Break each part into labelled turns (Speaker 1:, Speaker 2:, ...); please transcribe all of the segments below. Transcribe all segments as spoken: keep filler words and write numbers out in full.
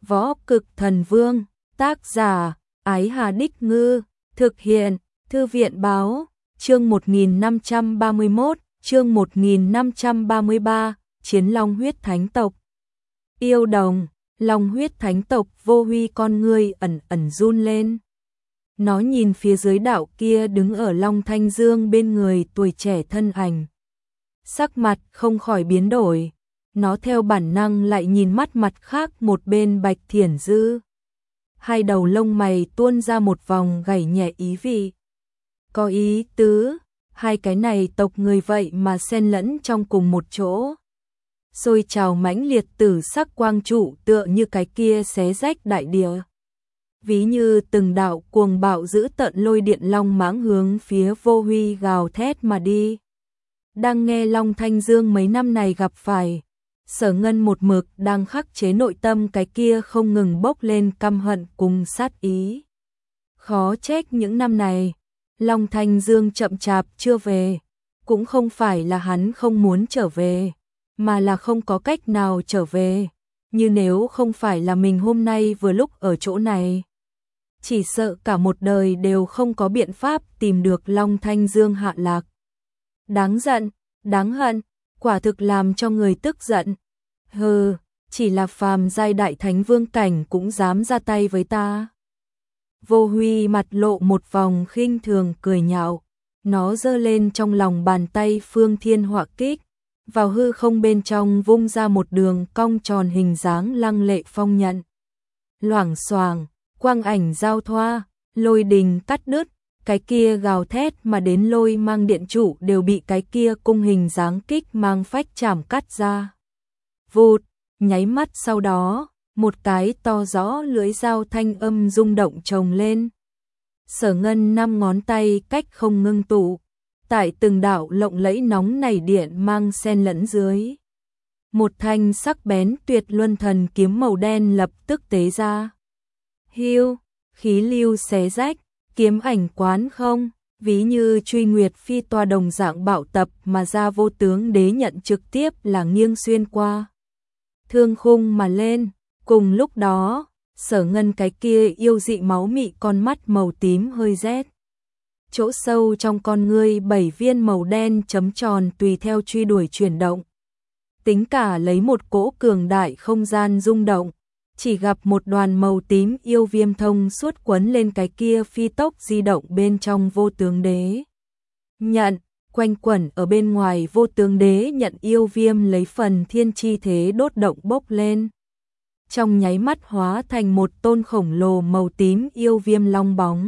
Speaker 1: Võ Cực Thần Vương, tác giả, Ái Hà Đích Ngư, thực hiện, Thư viện Báo, chương một nghìn năm trăm ba mươi mốt, chương một nghìn năm trăm ba mươi ba, Chiến Long Huyết Thánh Tộc. Yêu đồng, Long Huyết Thánh Tộc Vô Huy con ngươi ẩn ẩn run lên. Nó nhìn phía dưới đạo kia đứng ở Long Thanh Dương bên người tuổi trẻ thân ảnh. Sắc mặt không khỏi biến đổi, nó theo bản năng lại nhìn mắt mặt khác một bên Bạch Thiển Dư. Hai đầu lông mày tuôn ra một vòng gảy nhẹ ý vị. Có ý tứ, hai cái này tộc người vậy mà xen lẫn trong cùng một chỗ. Xôi trào mãnh liệt tử sắc quang trụ tựa như cái kia xé rách đại địa. Ví như từng đạo cuồng bạo giữ tận lôi điện long mãng hướng phía Vô Huy gào thét mà đi. Đang nghe Long Thanh Dương mấy năm này gặp phải, Sở Ngân một mực đang khắc chế nội tâm cái kia không ngừng bốc lên căm hận cùng sát ý. Khó trách những năm này, Long Thanh Dương chậm chạp chưa về, cũng không phải là hắn không muốn trở về, mà là không có cách nào trở về, như nếu không phải là mình hôm nay vừa lúc ở chỗ này. Chỉ sợ cả một đời đều không có biện pháp tìm được Long Thanh Dương hạ lạc. Đáng giận, đáng hận, quả thực làm cho người tức giận. Hừ, chỉ là phàm giai đại thánh vương cảnh cũng dám ra tay với ta. Vô Huy mặt lộ một vòng khinh thường cười nhạo, nó giơ lên trong lòng bàn tay Phương Thiên Họa Kích, vào hư không bên trong vung ra một đường cong tròn hình dáng lăng lệ phong nhận. Loảng xoảng, quang ảnh giao thoa, lôi đình cắt đứt, cái kia gào thét mà đến lôi mang điện trụ đều bị cái kia cung hình dáng kích mang phách chảm cắt ra. Vụt, nháy mắt sau đó, một cái to rõ lưỡi dao thanh âm rung động chồng lên. Sở Ngân năm ngón tay cách không ngưng tụ, tại từng đạo lộng lẫy nóng nảy điện mang xen lẫn dưới. Một thanh sắc bén tuyệt luân thần kiếm màu đen lập tức tế ra. Hiu, khí lưu xé rách, kiếm ảnh quán không, ví như truy nguyệt phi toa đồng dạng bạo tập mà ra vô tướng đế nhận trực tiếp là nghiêng xuyên qua. Thương khung mà lên, cùng lúc đó, Sở Ngân cái kia yêu dị máu mị con mắt màu tím hơi rét. Chỗ sâu trong con ngươi bảy viên màu đen chấm tròn tùy theo truy đuổi chuyển động. Tính cả lấy một cỗ cường đại không gian rung động, chỉ gặp một đoàn màu tím yêu viêm thông suốt quấn lên cái kia phi tốc di động bên trong vô tướng đế. Nhận, quanh quẩn ở bên ngoài vô tướng đế nhận yêu viêm lấy phần thiên chi thế đốt động bốc lên. Trong nháy mắt hóa thành một tôn khổng lồ màu tím yêu viêm long bóng.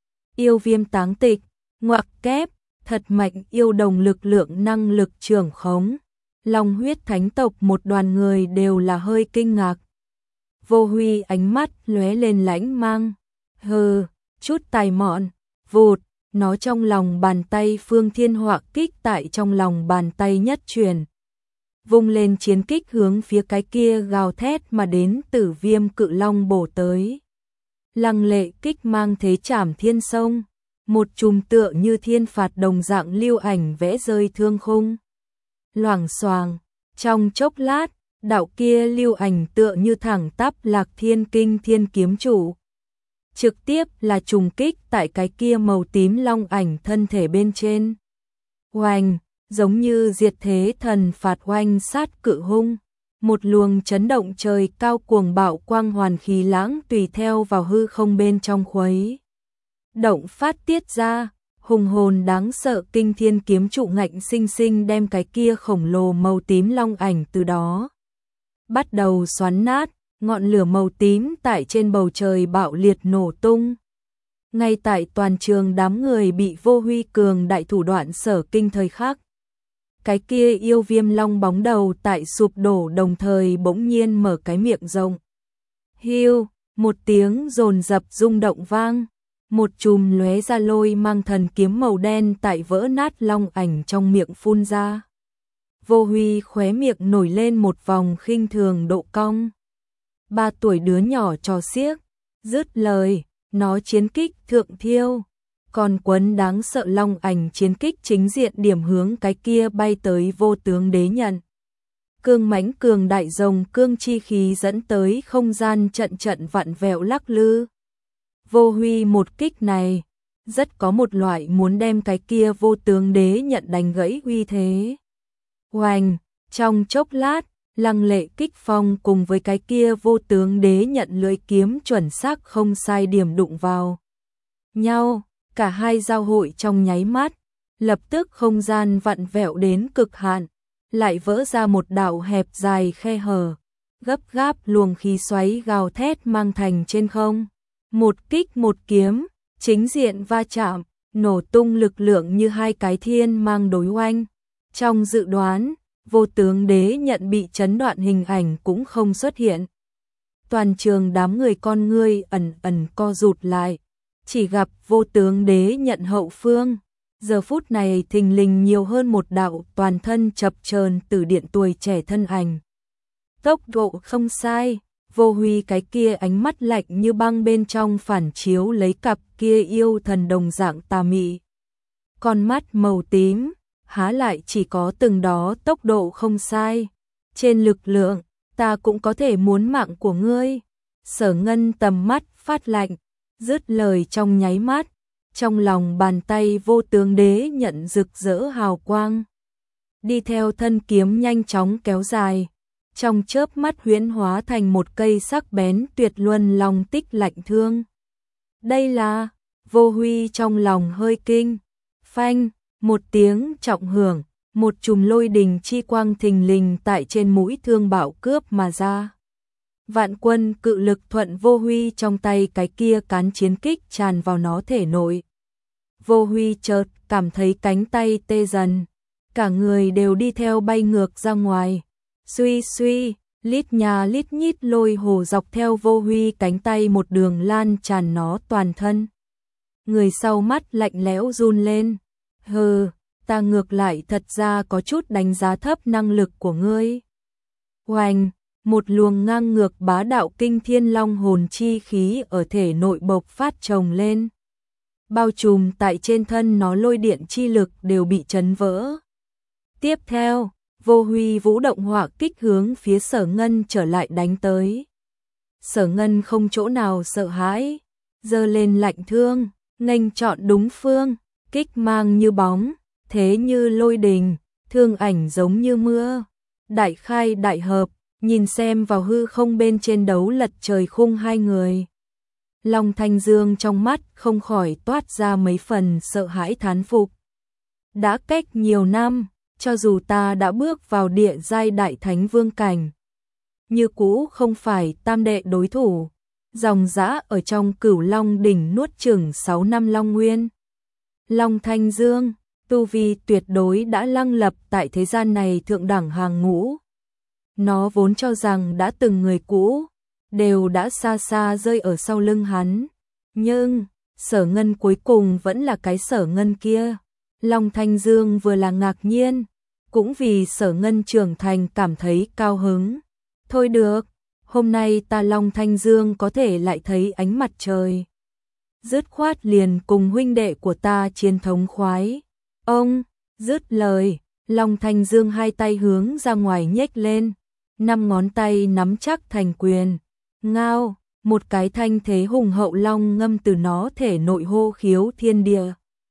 Speaker 1: Yêu viêm táng tịch, ngoặc kép, thật mạnh yêu đồng lực lượng năng lực trưởng khống. Long Huyết Thánh Tộc một đoàn người đều là hơi kinh ngạc. Vô Huy ánh mắt lóe lên lãnh mang. Hừ, chút tài mọn, vụt, nó trong lòng bàn tay Phương Thiên Họa Kích tại trong lòng bàn tay nhất truyền. Vung lên chiến kích hướng phía cái kia gào thét mà đến Tử Viêm cự long bổ tới. Lăng lệ kích mang thế trảm thiên sông, một chùm tựa như thiên phạt đồng dạng lưu ảnh vẽ rơi thương khung. Loảng xoàng, trong chốc lát, đạo kia lưu ảnh tựa như thẳng tắp Lạc Thiên Kinh Thiên Kiếm Chủ. Trực tiếp là trùng kích tại cái kia màu tím long ảnh thân thể bên trên. Oanh, giống như diệt thế thần phạt oanh sát cự hung. Một luồng chấn động trời cao cuồng bạo quang hoàn khí lãng tùy theo vào hư không bên trong khuấy. Động phát tiết ra, hùng hồn đáng sợ kinh thiên kiếm trụ ngạnh sinh sinh đem cái kia khổng lồ màu tím long ảnh từ đó. Bắt đầu xoắn nát, ngọn lửa màu tím tại trên bầu trời bạo liệt nổ tung. Ngay tại toàn trường đám người bị Vô Huy cường đại thủ đoạn sở kinh thời khắc. Cái kia yêu viêm long bóng đầu tại sụp đổ đồng thời bỗng nhiên mở cái miệng rộng. Hiu, một tiếng dồn dập rung động vang, một chùm lóe ra lôi mang thần kiếm màu đen tại vỡ nát long ảnh trong miệng phun ra. Vô Huy khóe miệng nổi lên một vòng khinh thường độ cong. Ba tuổi đứa nhỏ trò xiếc, dứt lời, nó chiến kích thượng thiêu. Còn quấn đáng sợ long ảnh chiến kích chính diện điểm hướng cái kia bay tới vô tướng đế nhận. cương mãnh cường đại rồng cương chi khí dẫn tới không gian trận trận vặn vẹo lắc lư. Vô Huy một kích này, rất có một loại muốn đem cái kia vô tướng đế nhận đánh gãy uy thế. Oanh, trong chốc lát, Lăng Lệ kích phong cùng với cái kia vô tướng đế nhận lưỡi kiếm chuẩn xác không sai điểm đụng vào nhau, cả hai giao hội trong nháy mắt, lập tức không gian vặn vẹo đến cực hạn, lại vỡ ra một đạo hẹp dài khe hở, gấp gáp luồng khí xoáy gào thét mang thành trên không. Một kích một kiếm, chính diện va chạm, nổ tung lực lượng như hai cái thiên mang đối oanh. Trong dự đoán, vô tướng đế nhận bị chấn đoạn hình ảnh cũng không xuất hiện. Toàn trường đám người con ngươi ẩn ẩn co rụt lại, chỉ gặp vô tướng đế nhận hậu phương. Giờ phút này thình lình nhiều hơn một đạo toàn thân chập chờn từ điện tuổi trẻ thân ảnh. Tốc độ không sai, Vô Huy cái kia ánh mắt lạnh như băng bên trong phản chiếu lấy cặp kia yêu thần đồng dạng tà mị. Con mắt màu tím, há lại chỉ có từng đó tốc độ không sai. Trên lực lượng, ta cũng có thể muốn mạng của ngươi. Sở Ngân tầm mắt phát lạnh, dứt lời trong nháy mắt. Trong lòng bàn tay vô tướng đế nhận rực rỡ hào quang. Đi theo thân kiếm nhanh chóng kéo dài. Trong chớp mắt huyễn hóa thành một cây sắc bén tuyệt luân long tích lạnh thương. Đây là, Vô Huy trong lòng hơi kinh. Phanh, một tiếng trọng hưởng, một chùm lôi đình chi quang thình lình tại trên mũi thương bạo cướp mà ra. Vạn quân cự lực thuận Vô Huy trong tay cái kia cán chiến kích tràn vào nó thể nội. Vô Huy chợt cảm thấy cánh tay tê dần, cả người đều đi theo bay ngược ra ngoài. Suy suy, lít nhà lít nhít lôi hồ dọc theo Vô Huy cánh tay một đường lan tràn nó toàn thân. Người sau mắt lạnh lẽo run lên. Hừ, ta ngược lại thật ra có chút đánh giá thấp năng lực của ngươi. Oanh, một luồng ngang ngược bá đạo kinh thiên long hồn chi khí ở thể nội bộc phát trồng lên. Bao trùm tại trên thân nó lôi điện chi lực đều bị chấn vỡ. Tiếp theo, Vô Huy vũ động hỏa kích hướng phía Sở Ngân trở lại đánh tới. Sở Ngân không chỗ nào sợ hãi, giơ lên lạnh thương, nghênh chọn đúng phương, kích mang như bóng, thế như lôi đình, thương ảnh giống như mưa. Đại khai đại hợp, nhìn xem vào hư không bên trên đấu lật trời khung hai người. Long Thanh Dương trong mắt không khỏi toát ra mấy phần sợ hãi thán phục. Đã cách nhiều năm, cho dù ta đã bước vào địa giai đại thánh vương cảnh, như cũ không phải tam đệ đối thủ. Dòng dã ở trong Cửu Long đỉnh nuốt chửng sáu năm Long Nguyên. Long Thanh Dương, tu vi tuyệt đối đã lăng lập tại thế gian này thượng đẳng hàng ngũ. Nó vốn cho rằng đã từng người cũ, đều đã xa xa rơi ở sau lưng hắn. Nhưng, Sở Ngân cuối cùng vẫn là cái Sở Ngân kia. Long Thanh Dương vừa là ngạc nhiên, cũng vì Sở Ngân trưởng thành cảm thấy cao hứng. Thôi được, hôm nay ta Long Thanh Dương có thể lại thấy ánh mặt trời. Dứt khoát liền cùng huynh đệ của ta chiến thống khoái. Ông, dứt lời, Long Thanh Dương hai tay hướng ra ngoài nhếch lên, năm ngón tay nắm chắc thành quyền. Ngao, một cái thanh thế hùng hậu long ngâm từ nó thể nội hô khiếu thiên địa.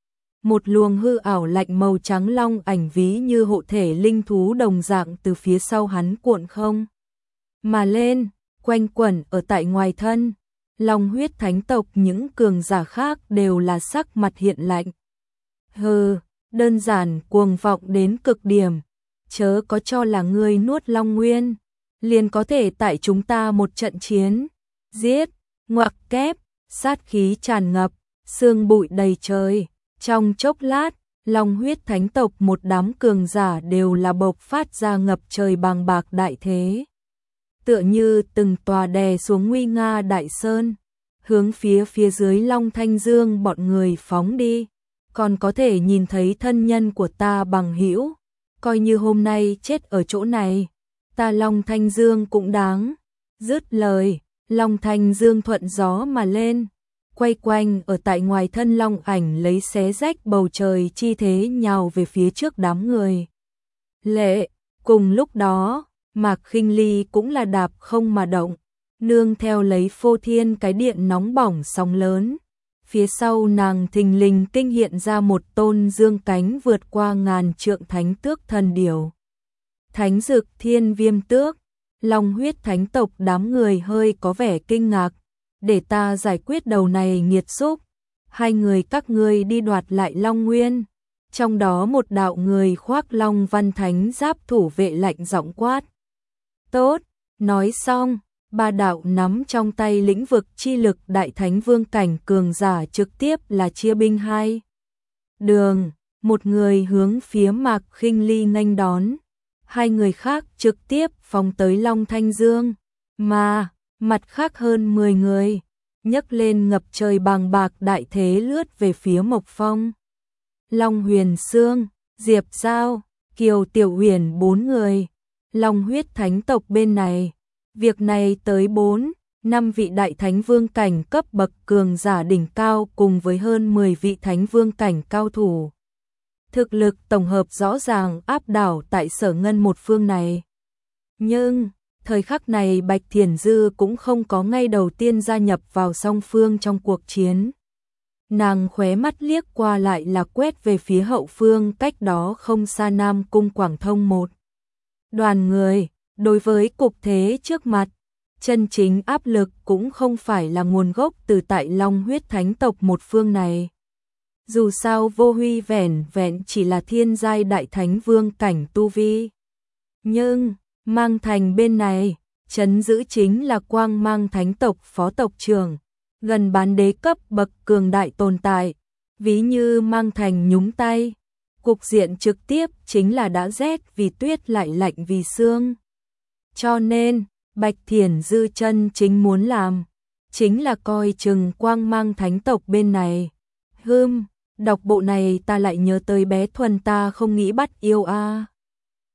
Speaker 1: Một luồng hư ảo lạnh màu trắng long ảnh ví như hộ thể linh thú đồng dạng từ phía sau hắn cuộn không mà lên, quanh quẩn ở tại ngoài thân. Long huyết thánh tộc những cường giả khác đều là sắc mặt hiện lạnh. Hừ, đơn giản cuồng vọng đến cực điểm, chớ có cho là ngươi nuốt Long Nguyên, liền có thể tại chúng ta một trận chiến. Giết, ngoặc kép, sát khí tràn ngập, sương bụi đầy trời. Trong chốc lát, Long huyết thánh tộc một đám cường giả đều là bộc phát ra ngập trời bàng bạc đại thế. Tựa như từng tòa đè xuống nguy nga đại sơn, hướng phía phía dưới Long Thanh Dương bọn người phóng đi. Còn có thể nhìn thấy thân nhân của ta bằng hữu, coi như hôm nay chết ở chỗ này, ta Long Thanh Dương cũng đáng. Dứt lời, Long Thanh Dương thuận gió mà lên, quay quanh ở tại ngoài thân long ảnh lấy xé rách bầu trời chi thế nhào về phía trước đám người. Lệ, cùng lúc đó, Mạc Khinh Ly cũng là đạp không mà động, nương theo lấy phô thiên cái điện nóng bỏng sóng lớn. Phía sau nàng thình lình kinh hiện ra một tôn dương cánh vượt qua ngàn trượng thánh tước thần điểu. Thánh dực thiên viêm tước, long huyết thánh tộc đám người hơi có vẻ kinh ngạc. Để ta giải quyết đầu này nghiệt xúc, hai người các ngươi đi đoạt lại Long Nguyên. Trong đó một đạo người khoác long văn thánh giáp thủ vệ lạnh giọng quát. Tốt, nói xong, ba đạo nắm trong tay lĩnh vực chi lực đại thánh vương cảnh cường giả trực tiếp là chia binh hai đường, một người hướng phía Mạc Khinh Ly nghênh đón, hai người khác trực tiếp phóng tới Long Thanh Dương, mà mặt khác hơn mười người nhấc lên ngập trời bàng bạc đại thế lướt về phía Mộc Phong. Long Huyền Sương, Diệp Giao, Kiều Tiểu Huyền bốn người, Long huyết thánh tộc bên này. Việc này tới bốn, năm vị đại thánh vương cảnh cấp bậc cường giả đỉnh cao cùng với hơn mười vị thánh vương cảnh cao thủ. Thực lực tổng hợp rõ ràng áp đảo tại Sở Ngân một phương này. Nhưng, thời khắc này Bạch Thiển Dư cũng không có ngay đầu tiên gia nhập vào song phương trong cuộc chiến. Nàng khóe mắt liếc qua lại là quét về phía hậu phương cách đó không xa Nam Cung Quảng Thông một đoàn người. Đối với cục thế trước mặt, chân chính áp lực cũng không phải là nguồn gốc từ tại Long huyết thánh tộc một phương này. Dù sao Vô Huy vẻn vẹn chỉ là thiên giai đại thánh vương cảnh tu vi. Nhưng, Mang Thành bên này, trấn giữ chính là Quang Mang thánh tộc phó tộc trưởng, gần bán đế cấp bậc cường đại tồn tại. Ví như Mang Thành nhúng tay, cục diện trực tiếp chính là đã rét vì tuyết lại lạnh vì sương. Cho nên, Bạch Thiển Dư chân chính muốn làm, chính là coi chừng Quang Mang thánh tộc bên này. Hừm, đọc bộ này ta lại nhớ tới bé Thuần ta không nghĩ bắt yêu a. À.